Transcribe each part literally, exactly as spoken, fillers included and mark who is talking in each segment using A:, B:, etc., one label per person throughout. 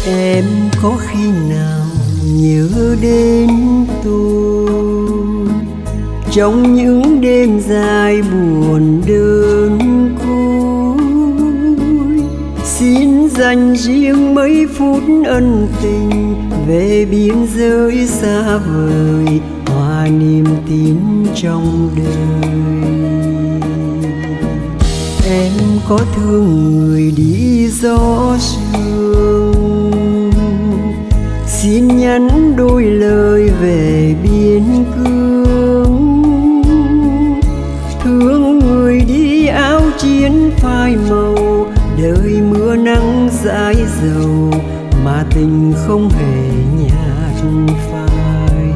A: Em có khi nào nhớ đến tôi trong những đêm dài buồn đơn côi? Xin dành riêng mấy phút ân tình về biên giới xa vời, hòa niềm tin trong đời. Em có thương người đi gió sương, xin nhắn đôi lời về biên cương. Thương người đi áo chiến phai màu, đời mưa nắng dãi dầu mà tình không hề nhạt phai.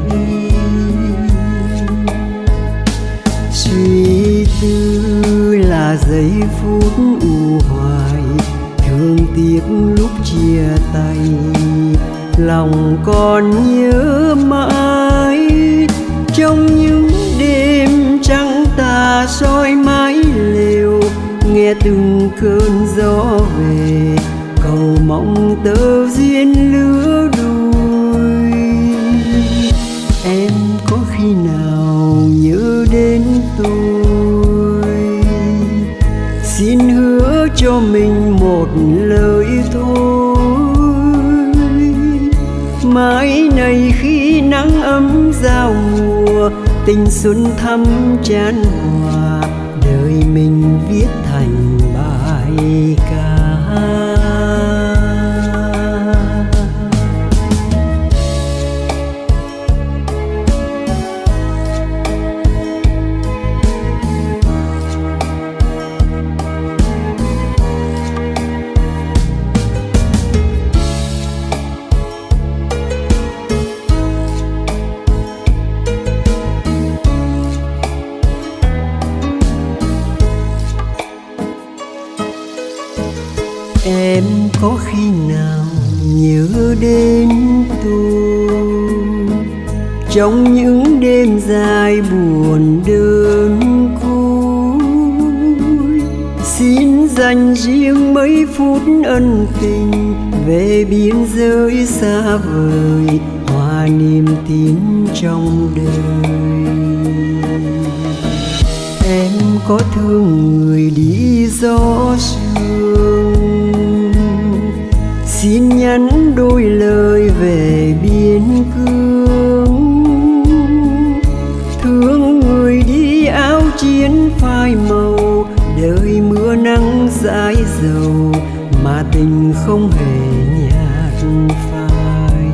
A: Suy tư là giây phút u hoài, thương tiếc lúc chia tay, lòng còn nhớ mãi. Trong những đêm trắng tà soi mái lều, nghe từng cơn gió về, cầu mong tơ duyên lứa đôi. Em có khi nào nhớ đến tôi, xin hứa cho mình một lời thôi. Mãi này khi nắng ấm giao mùa, tình xuân thắm chan hòa, đời mình viết thành bài ca. Em có khi nào nhớ đến tôi trong những đêm dài buồn đơn côi? Xin dành riêng mấy phút ân tình về biên giới xa vời, hòa niềm tin trong đời. Em có thương người đi gió sương, xin nhắn đôi lời về biên cương. Thương người đi áo chiến phai màu, đời mưa nắng dãi dầu mà tình không hề nhạt phai.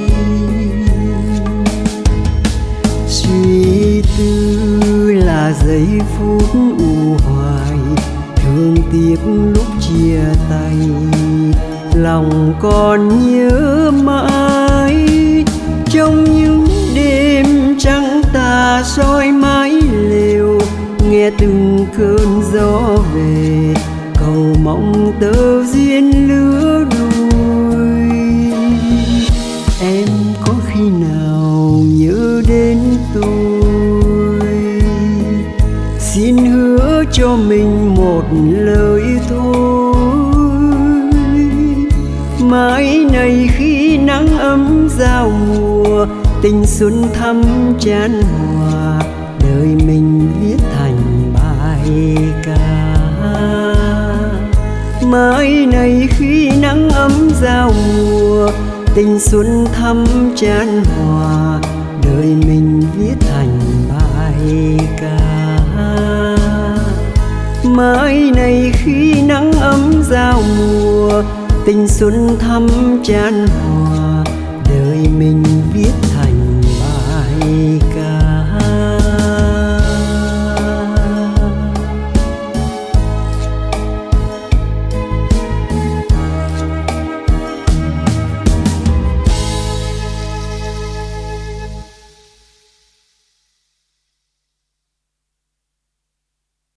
A: Suy tư là giây phút u hoài, thương tiếc lúc chia tay, lòng còn nhớ mãi. Trong những đêm trắng tà soi mái lều, nghe từng cơn gió về, cầu mong tơ duyên lứa đôi. Em có khi nào nhớ đến tôi, xin hứa cho mình một lời thôi. Mãi này khi nắng ấm giao mùa, tình xuân thắm chan hòa, đời mình viết thành bài ca. Mãi này khi nắng ấm giao mùa, tình xuân thắm chan hòa, đời mình viết thành bài ca. Mãi này khi nắng ấm giao mùa, tình xuân thắm chan hòa, đời mình viết thành bài ca.